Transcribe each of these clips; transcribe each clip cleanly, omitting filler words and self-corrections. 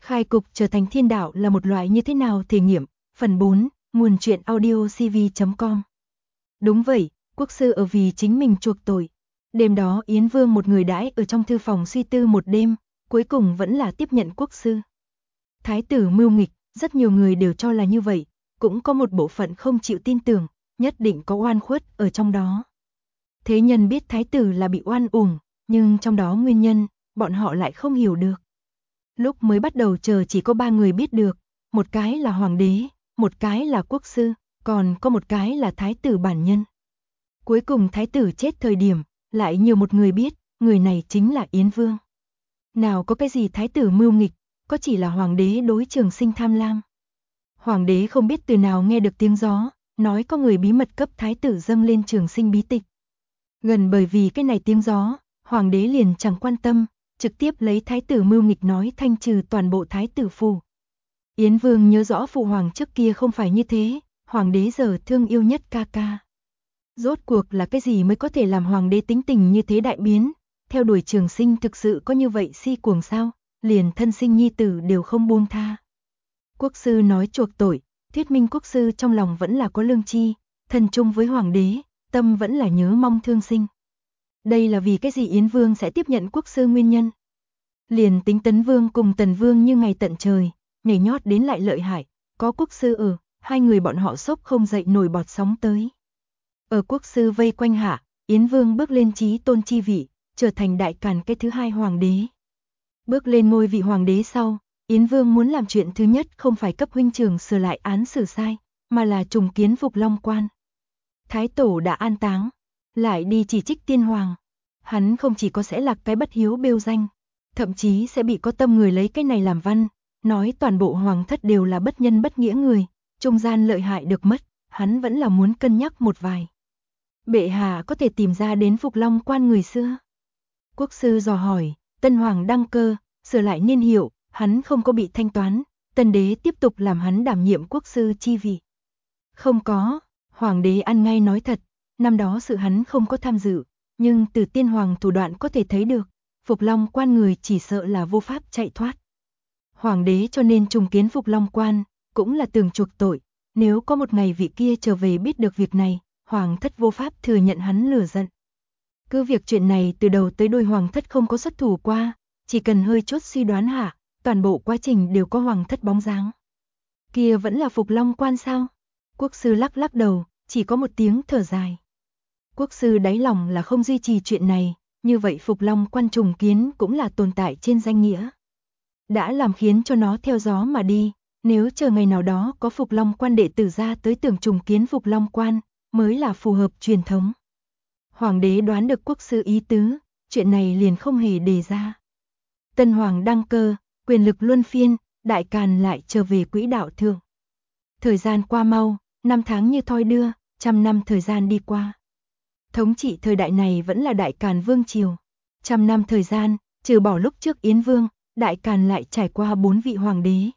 Khai cục trở thành thiên đạo là một loại như thế nào thể nghiệm? Phần 4, nguồn truyện audio cv.com. Đúng vậy, quốc sư ở vì chính mình chuộc tội. Đêm đó Yến Vương một người đãi ở trong thư phòng suy tư một đêm, cuối cùng vẫn là tiếp nhận quốc sư. Thái tử mưu nghịch, rất nhiều người đều cho là như vậy, cũng có một bộ phận không chịu tin tưởng, nhất định có oan khuất ở trong đó. Thế nhân biết thái tử là bị oan uổng, nhưng trong đó nguyên nhân, bọn họ lại không hiểu được. Lúc mới bắt đầu chờ chỉ có 3 người biết được, một cái là hoàng đế, một cái là quốc sư, còn có một cái là thái tử bản nhân. Cuối cùng thái tử chết thời điểm, lại nhiều một người biết, người này chính là Yến Vương. Nào có cái gì thái tử mưu nghịch, có chỉ là hoàng đế đối Trường Sinh tham lam. Hoàng đế không biết từ nào nghe được tiếng gió, nói có người bí mật cấp thái tử dâng lên Trường Sinh bí tịch. Gần bởi vì cái này tiếng gió, hoàng đế liền chẳng quan tâm, trực tiếp lấy thái tử mưu nghịch nói thanh trừ toàn bộ thái tử phủ. Yến Vương nhớ rõ phụ hoàng trước kia không phải như thế, hoàng đế giờ thương yêu nhất ca ca. Rốt cuộc là cái gì mới có thể làm hoàng đế tính tình như thế đại biến, theo đuổi Trường Sinh thực sự có như vậy si cuồng sao, liền thân sinh nhi tử đều không buông tha. Quốc sư nói chuộc tội, thuyết minh quốc sư trong lòng vẫn là có lương tri, thân chung với hoàng đế, tâm vẫn là nhớ mong thương sinh. Đây là vì cái gì Yến Vương sẽ tiếp nhận quốc sư nguyên nhân. Liền tính Tấn Vương cùng Tần Vương như ngày tận trời, nhảy nhót đến lại lợi hại, có quốc sư ở, hai người bọn họ sốc không dậy nổi bọt sóng tới. Ở quốc sư vây quanh hạ, Yến Vương bước lên chí tôn chi vị, trở thành đại càn cái thứ hai hoàng đế. Bước lên ngôi vị hoàng đế sau, Yến Vương muốn làm chuyện thứ nhất không phải cấp huynh trưởng sửa lại án xử sai, mà là trùng kiến Phục Long Quan. Thái tổ đã an táng, lại đi chỉ trích tiên hoàng. Hắn không chỉ có sẽ lạc cái bất hiếu bêu danh, thậm chí sẽ bị có tâm người lấy cái này làm văn, nói toàn bộ hoàng thất đều là bất nhân bất nghĩa người, trung gian lợi hại được mất, hắn vẫn là muốn cân nhắc một vài. Bệ hạ có thể tìm ra đến Phục Long Quan người xưa. Quốc sư dò hỏi, tân hoàng đăng cơ, sửa lại niên hiệu, hắn không có bị thanh toán, tân đế tiếp tục làm hắn đảm nhiệm quốc sư chi vị. Không có, hoàng đế ăn ngay nói thật, năm đó sự hắn không có tham dự, nhưng từ tiên hoàng thủ đoạn có thể thấy được, Phục Long Quan người chỉ sợ là vô pháp chạy thoát. Hoàng đế cho nên trùng kiến Phục Long Quan, cũng là tường chuộc tội, nếu có một ngày vị kia trở về biết được việc này, hoàng thất vô pháp thừa nhận hắn lừa giận. Cứ việc chuyện này từ đầu tới đuôi hoàng thất không có xuất thủ qua, chỉ cần hơi chút suy đoán hạ, toàn bộ quá trình đều có hoàng thất bóng dáng. Kia vẫn là Phục Long Quan sao? Quốc sư lắc lắc đầu, chỉ có một tiếng thở dài. Quốc sư đáy lòng là không duy trì chuyện này, như vậy Phục Long Quan trùng kiến cũng là tồn tại trên danh nghĩa. Đã làm khiến cho nó theo gió mà đi, nếu chờ ngày nào đó có Phục Long Quan đệ tử ra tới tưởng trùng kiến Phục Long Quan, mới là phù hợp truyền thống. Hoàng đế đoán được quốc sư ý tứ, chuyện này liền không hề đề ra. Tân hoàng đăng cơ, quyền lực luân phiên, đại càn lại trở về quỹ đạo thượng. Thời gian qua mau, năm tháng như thoi đưa, trăm năm thời gian đi qua. Thống trị thời đại này vẫn là đại càn vương triều. Trăm năm thời gian, trừ bỏ lúc trước Yến Vương, đại càn lại trải qua 4 vị hoàng đế.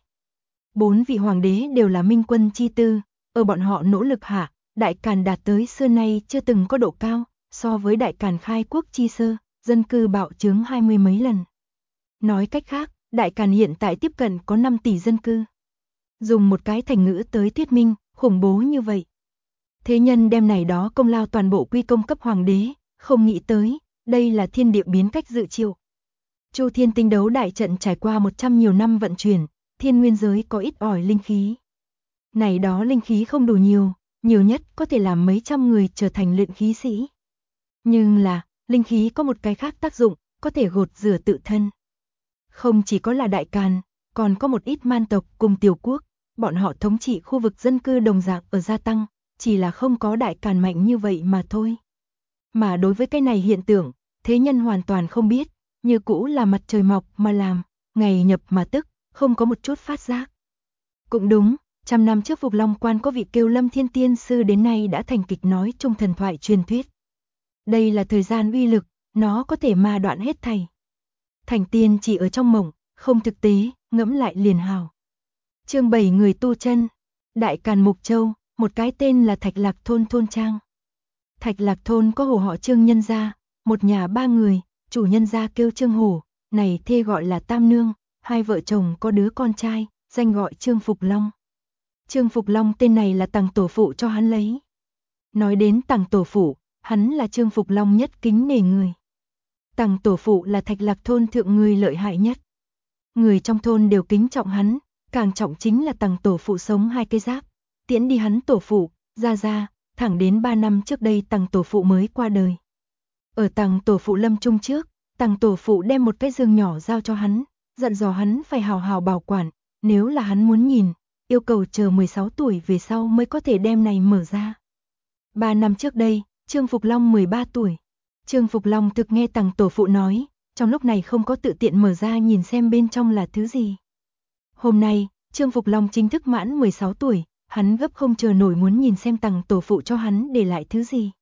4 vị hoàng đế đều là minh quân chi tư, ở bọn họ nỗ lực hạ, đại càn đạt tới xưa nay chưa từng có độ cao, so với đại càn khai quốc chi sơ, dân cư bạo chướng 20 mấy lần. Nói cách khác, đại càn hiện tại tiếp cận có 5 tỷ dân cư. Dùng một cái thành ngữ tới thuyết minh, khủng bố như vậy. Thế nhân đem này đó công lao toàn bộ quy công cấp hoàng đế, không nghĩ tới, đây là thiên địa biến cách dự triệu. Chu Thiên Tinh Đấu đại trận trải qua 100 nhiều năm vận chuyển, thiên nguyên giới có ít ỏi linh khí. Này đó linh khí không đủ nhiều, nhiều nhất có thể làm mấy trăm người trở thành luyện khí sĩ. Nhưng là, linh khí có một cái khác tác dụng, có thể gột rửa tự thân. Không chỉ có là đại càn, còn có một ít man tộc cùng tiểu quốc, bọn họ thống trị khu vực dân cư đồng dạng ở gia tăng, chỉ là không có đại càn mạnh như vậy mà thôi. Mà đối với cái này hiện tượng, thế nhân hoàn toàn không biết, như cũ là mặt trời mọc mà làm, ngày nhập mà tức, không có một chút phát giác. Cũng đúng, trăm năm trước Phục Long Quan có vị kêu Lâm Thiên Tiên Sư đến nay đã thành kịch nói trong thần thoại truyền thuyết. Đây là thời gian uy lực, nó có thể ma đoạn hết thảy. Thành tiên chỉ ở trong mộng, không thực tế, ngẫm lại liền hào. Chương 7 người tu chân, Đại Càn Mục Châu, một cái tên là Thạch Lạc Thôn thôn trang. Thạch Lạc Thôn có hồ họ Trương nhân gia, một nhà 3 người, chủ nhân gia kêu Trương Hổ, này thê gọi là Tam Nương, hai vợ chồng có đứa con trai, danh gọi Trương Phục Long. Trương Phục Long tên này là Tằng tổ phụ cho hắn lấy. Nói đến Tằng tổ phụ, hắn là Trương Phục Long nhất kính nể người. Tằng tổ phụ là Thạch Lạc thôn thượng người lợi hại nhất. Người trong thôn đều kính trọng hắn, càng trọng chính là Tằng tổ phụ sống hai cái giáp, tiễn đi hắn tổ phụ, ra, thẳng đến 3 năm trước đây Tằng tổ phụ mới qua đời. Ở Tằng tổ phụ lâm chung trước, Tằng tổ phụ đem một cái giường nhỏ giao cho hắn, dặn dò hắn phải hào hào bảo quản, nếu là hắn muốn nhìn, yêu cầu chờ 16 tuổi về sau mới có thể đem này mở ra. 3 năm trước đây, Trương Phục Long 13 tuổi. Trương Phục Long thực nghe Tằng tổ phụ nói, trong lúc này không có tự tiện mở ra nhìn xem bên trong là thứ gì. Hôm nay, Trương Phục Long chính thức mãn 16 tuổi, hắn gấp không chờ nổi muốn nhìn xem Tằng tổ phụ cho hắn để lại thứ gì.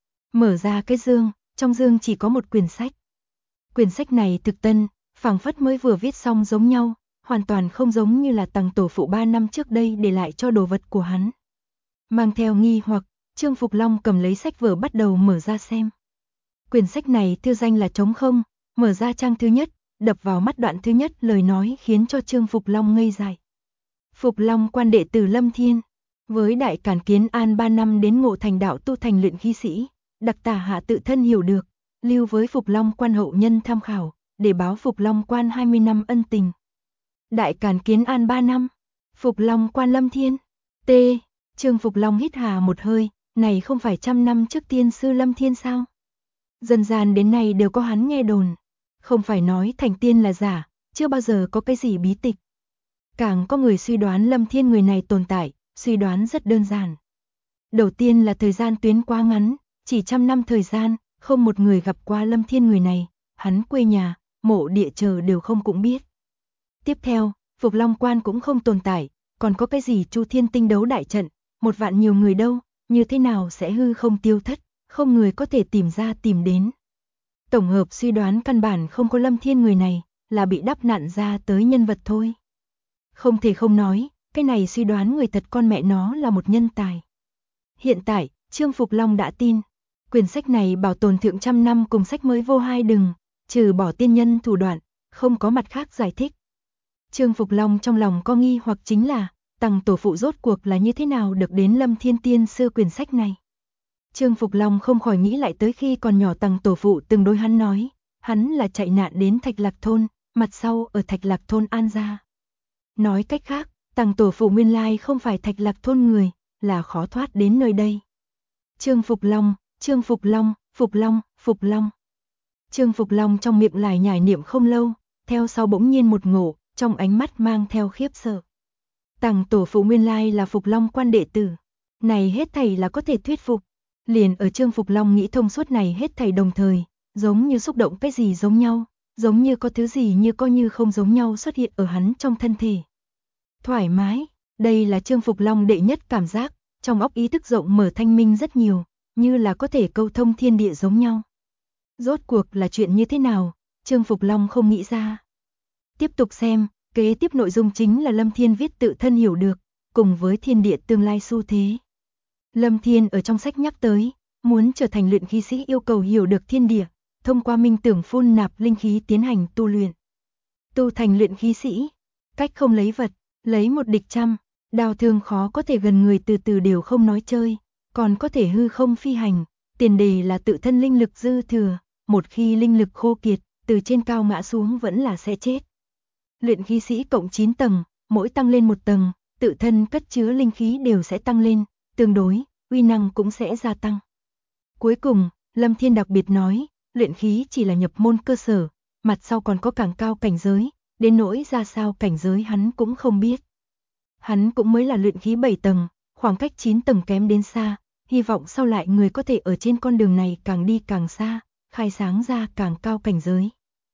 Mở ra cái dương, trong dương chỉ có một quyển sách. Quyển sách này thực tân, phảng phất mới vừa viết xong giống nhau, hoàn toàn không giống như là Tằng tổ phụ 3 năm trước đây để lại cho đồ vật của hắn. Mang theo nghi hoặc, Trương Phục Long cầm lấy sách vở bắt đầu mở ra xem. Quyển sách này thư danh là Trống Không, mở ra trang thứ nhất, đập vào mắt đoạn thứ nhất lời nói khiến cho Trương Phục Long ngây dại. Phục Long quan đệ tử Lâm Thiên, với Đại Càn Kiến An 3 năm đến Ngộ Thành đạo tu thành luyện khí sĩ, đặc tả hạ tự thân hiểu được, lưu với Phục Long quan hậu nhân tham khảo, để báo Phục Long quan 20 năm ân tình. Đại Càn Kiến An 3 năm, Phục Long quan Lâm Thiên. T. Trương Phục Long hít hà một hơi, này không phải 100 năm trước tiên sư Lâm Thiên sao? Dần dàn đến nay đều có hắn nghe đồn, không phải nói thành tiên là giả, chưa bao giờ có cái gì bí tịch. Càng có người suy đoán Lâm Thiên người này tồn tại, suy đoán rất đơn giản. Đầu tiên là thời gian tuyến quá ngắn, chỉ 100 năm thời gian, không một người gặp qua Lâm Thiên người này, hắn quê nhà, mộ địa chờ đều không cũng biết. Tiếp theo, Phục Long quan cũng không tồn tại, còn có cái gì Chu Thiên Tinh đấu đại trận, 1 vạn nhiều người đâu, như thế nào sẽ hư không tiêu thất, không người có thể tìm ra tìm đến. Tổng hợp suy đoán căn bản không có Lâm Thiên người này, là bị đắp nặn ra tới nhân vật thôi. Không thể không nói, cái này suy đoán người thật con mẹ nó là một nhân tài. Hiện tại, Trương Phục Long đã tin, quyển sách này bảo tồn thượng 100 năm cùng sách mới vô hai đừng, trừ bỏ tiên nhân thủ đoạn, không có mặt khác giải thích. Trương Phục Long trong lòng có nghi hoặc chính là, Tằng tổ phụ rốt cuộc là như thế nào được đến Lâm Thiên tiên sư quyển sách này. Trương Phục Long không khỏi nghĩ lại tới khi còn nhỏ Tằng tổ phụ từng đối hắn nói, hắn là chạy nạn đến Thạch Lạc thôn, mặt sau ở Thạch Lạc thôn an gia. Nói cách khác, Tằng tổ phụ nguyên lai không phải Thạch Lạc thôn người, là khó thoát đến nơi đây. Trương Phục Long, Trương Phục Long, Phục Long, Phục Long. Trương Phục Long trong miệng lải nhải niệm không lâu, theo sau bỗng nhiên một ngộ, trong ánh mắt mang theo khiếp sợ. Tằng tổ phụ nguyên lai là Phục Long quan đệ tử, này hết thảy là có thể thuyết phục. Liền ở Trương Phục Long nghĩ thông suốt này hết thảy đồng thời, giống như xúc động cái gì giống nhau, giống như có thứ gì như có như không giống nhau xuất hiện ở hắn trong thân thể. Thoải mái, đây là Trương Phục Long đệ nhất cảm giác, trong óc ý thức rộng mở thanh minh rất nhiều, như là có thể câu thông thiên địa giống nhau. Rốt cuộc là chuyện như thế nào, Trương Phục Long không nghĩ ra. Tiếp tục xem, kế tiếp nội dung chính là Lâm Thiên viết tự thân hiểu được, cùng với thiên địa tương lai xu thế. Lâm Thiên ở trong sách nhắc tới, muốn trở thành luyện khí sĩ yêu cầu hiểu được thiên địa, thông qua minh tưởng phun nạp linh khí tiến hành tu luyện. Tu thành luyện khí sĩ, cách không lấy vật, lấy một địch trăm, đào thương khó có thể gần người từ từ đều không nói chơi, còn có thể hư không phi hành, tiền đề là tự thân linh lực dư thừa, một khi linh lực khô kiệt, từ trên cao ngã xuống vẫn là sẽ chết. Luyện khí sĩ cộng 9 tầng, mỗi tăng lên 1 tầng, tự thân cất chứa linh khí đều sẽ tăng lên, tương đối, uy năng cũng sẽ gia tăng. Cuối cùng, Lâm Thiên đặc biệt nói, luyện khí chỉ là nhập môn cơ sở, mặt sau còn có càng cao cảnh giới, đến nỗi ra sao cảnh giới hắn cũng không biết. Hắn cũng mới là luyện khí 7 tầng, khoảng cách 9 tầng kém đến xa, hy vọng sau lại người có thể ở trên con đường này càng đi càng xa, khai sáng ra càng cao cảnh giới.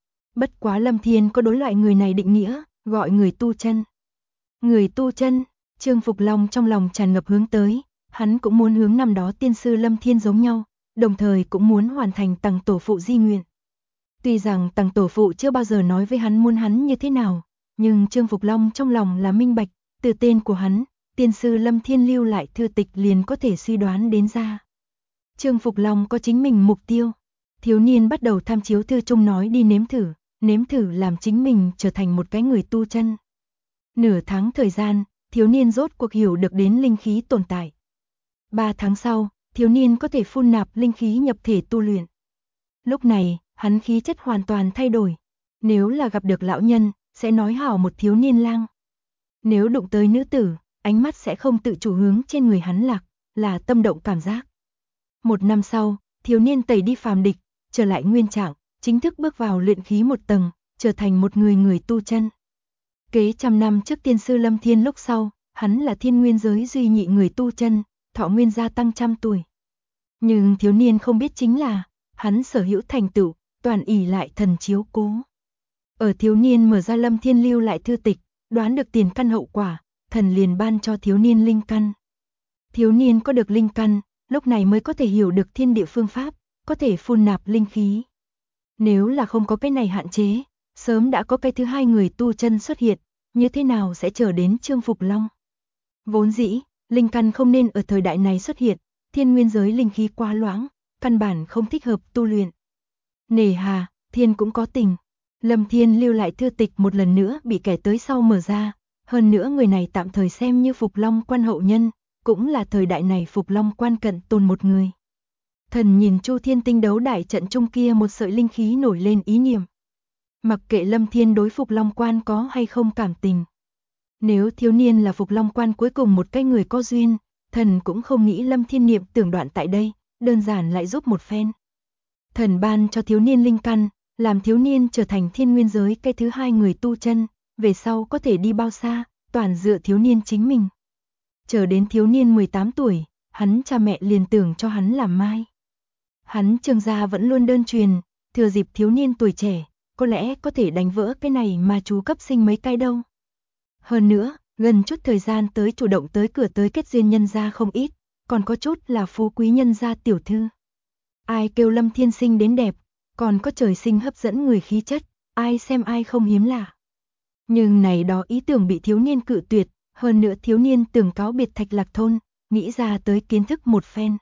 Bất quá Lâm Thiên có đối loại người này định nghĩa, gọi người tu chân. Người tu chân, Trương Phục Long trong lòng tràn ngập hướng tới, hắn cũng muốn hướng năm đó tiên sư Lâm Thiên giống nhau, đồng thời cũng muốn hoàn thành Tằng tổ phụ di nguyện. Tuy rằng Tằng tổ phụ chưa bao giờ nói với hắn muốn hắn như thế nào, nhưng Trương Phục Long trong lòng là minh bạch, từ tên của hắn, tiên sư Lâm Thiên lưu lại thư tịch liền có thể suy đoán đến ra. Trương Phục Long có chính mình mục tiêu, thiếu niên bắt đầu tham chiếu thư chung nói đi nếm thử, nếm thử làm chính mình trở thành một cái người tu chân. Nửa tháng thời gian, thiếu niên rốt cuộc hiểu được đến linh khí tồn tại. 3 tháng sau, thiếu niên có thể phun nạp linh khí nhập thể tu luyện. Lúc này, hắn khí chất hoàn toàn thay đổi. Nếu là gặp được lão nhân, sẽ nói hảo một thiếu niên lang. Nếu đụng tới nữ tử, ánh mắt sẽ không tự chủ hướng trên người hắn lạc, là tâm động cảm giác. 1 năm sau, thiếu niên tẩy đi phàm địch, trở lại nguyên trạng, chính thức bước vào luyện khí một tầng, trở thành một người tu chân. Kế trăm năm trước tiên sư Lâm Thiên lúc sau, hắn là thiên nguyên giới duy nhị người tu chân, thọ nguyên gia tăng 100 tuổi. Nhưng thiếu niên không biết chính là, hắn sở hữu thành tựu, toàn ỷ lại thần chiếu cố. Ở thiếu niên mở ra Lâm Thiên lưu lại thư tịch, đoán được tiền căn hậu quả, thần liền ban cho thiếu niên linh căn. Thiếu niên có được linh căn, lúc này mới có thể hiểu được thiên địa phương pháp, có thể phun nạp linh khí. Nếu là không có cái này hạn chế, sớm đã có cái thứ hai người tu chân xuất hiện, như thế nào sẽ chờ đến Trương Phục Long. Vốn dĩ, linh căn không nên ở thời đại này xuất hiện, thiên nguyên giới linh khí quá loãng, căn bản không thích hợp tu luyện. Nề hà, thiên cũng có tình. Lâm Thiên lưu lại thư tịch một lần nữa bị kẻ tới sau mở ra, hơn nữa người này tạm thời xem như Phục Long quan hậu nhân, cũng là thời đại này Phục Long quan cận tồn một người. Thần nhìn Chu Thiên tinh đấu đại trận trung kia một sợi linh khí nổi lên ý niệm. Mặc kệ Lâm Thiên đối Phục Long quan có hay không cảm tình. Nếu thiếu niên là Phục Long quan cuối cùng một cái người có duyên, thần cũng không nghĩ Lâm Thiên niệm tưởng đoạn tại đây, đơn giản lại giúp một phen. Thần ban cho thiếu niên linh căn, làm thiếu niên trở thành thiên nguyên giới cái thứ hai người tu chân, về sau có thể đi bao xa, toàn dựa thiếu niên chính mình. Chờ đến thiếu niên 18 tuổi, hắn cha mẹ liền tưởng cho hắn làm mai. Hắn Trương gia vẫn luôn đơn truyền, thừa dịp thiếu niên tuổi trẻ, có lẽ có thể đánh vỡ cái này mà chú cấp sinh mấy cái đâu. Hơn nữa, gần chút thời gian tới chủ động tới cửa tới kết duyên nhân gia không ít, còn có chút là phú quý nhân gia tiểu thư. Ai kêu Lâm Thiên sinh đến đẹp, còn có trời sinh hấp dẫn người khí chất, ai xem ai không hiếm lạ. Nhưng này đó ý tưởng bị thiếu niên cự tuyệt, hơn nữa thiếu niên tưởng cáo biệt Thạch Lạc thôn, nghĩ ra tới kiến thức một phen.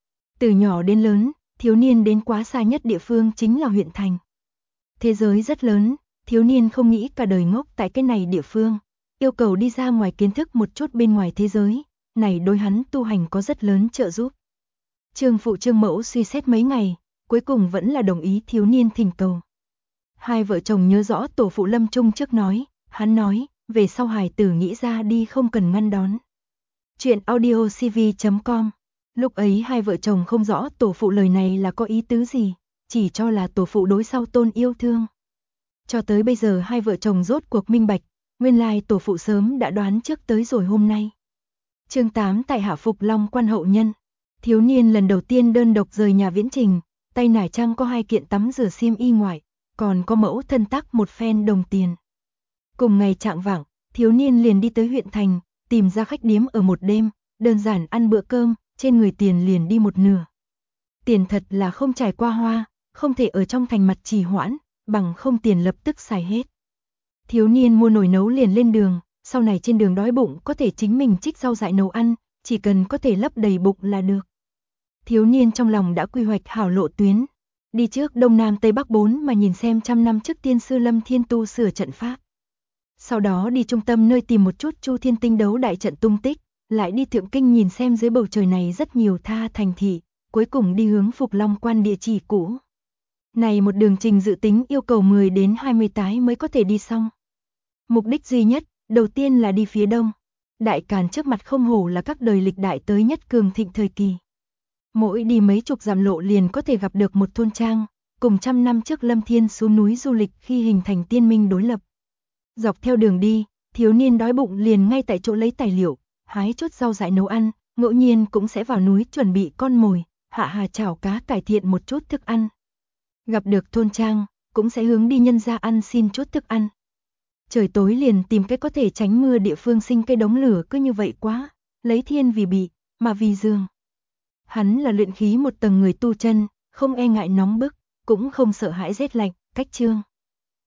Từ nhỏ đến lớn, thiếu niên đến quá xa nhất địa phương chính là huyện thành. Thế giới rất lớn, thiếu niên không nghĩ cả đời ngốc tại cái này địa phương, yêu cầu đi ra ngoài kiến thức một chút bên ngoài thế giới, này đối hắn tu hành có rất lớn trợ giúp. Trương phụ Trương mẫu suy xét mấy ngày, cuối cùng vẫn là đồng ý thiếu niên thỉnh cầu. Hai vợ chồng nhớ rõ tổ phụ Lâm Trung trước nói, hắn nói, về sau hài tử nghĩ ra đi không cần ngăn đón. Chuyện audiocv.com. Lúc ấy hai vợ chồng không rõ tổ phụ lời này là có ý tứ gì, chỉ cho là tổ phụ đối sau tôn yêu thương. Cho tới bây giờ hai vợ chồng rốt cuộc minh bạch, nguyên lai tổ phụ sớm đã đoán trước tới rồi hôm nay. Chương 8 tại Hạ Phục Long quan hậu nhân. Thiếu niên lần đầu tiên đơn độc rời nhà viễn trình, tay nải trang có 2 kiện tắm rửa xiêm y ngoại, còn có mẫu thân tác một phen đồng tiền. Cùng ngày trạng vạng, thiếu niên liền đi tới huyện thành, tìm ra khách điếm ở một đêm, đơn giản ăn bữa cơm, trên người tiền liền đi một nửa. Tiền thật là không trải qua hoa, không thể ở trong thành mặt trì hoãn, bằng không tiền lập tức xài hết. Thiếu niên mua nồi nấu liền lên đường, sau này trên đường đói bụng có thể chính mình trích rau dại nấu ăn, chỉ cần có thể lấp đầy bụng là được. Thiếu niên trong lòng đã quy hoạch hảo lộ tuyến, đi trước Đông Nam Tây Bắc 4 mà nhìn xem 100 năm trước tiên sư Lâm Thiên tu sửa trận pháp. Sau đó đi trung tâm nơi tìm một chút Chu Thiên tinh đấu đại trận tung tích, lại đi Thượng Kinh nhìn xem dưới bầu trời này rất nhiều tha thành thị, cuối cùng đi hướng Phục Long quan địa chỉ cũ. Này một đường trình dự tính yêu cầu 10 đến 20 tái mới có thể đi xong. Mục đích duy nhất, đầu tiên là đi phía đông. Đại Càn trước mặt không hổ là các đời lịch đại tới nhất cường thịnh thời kỳ. Mỗi đi mấy chục dặm lộ liền có thể gặp được một thôn trang, cùng 100 năm trước Lâm Thiên xuống núi du lịch khi hình thành tiên minh đối lập. Dọc theo đường đi, thiếu niên đói bụng liền ngay tại chỗ lấy tài liệu, hái chút rau dại nấu ăn, ngẫu nhiên cũng sẽ vào núi chuẩn bị con mồi, hạ hà chảo cá cải thiện một chút thức ăn. Gặp được thôn trang, cũng sẽ hướng đi nhân gia ăn xin chút thức ăn. Trời tối liền tìm cái có thể tránh mưa địa phương sinh cây đống lửa cứ như vậy quá, lấy thiên vì bị, mà vì dương. Hắn là luyện khí một tầng người tu chân, không e ngại nóng bức, cũng không sợ hãi rét lạnh, cách chương.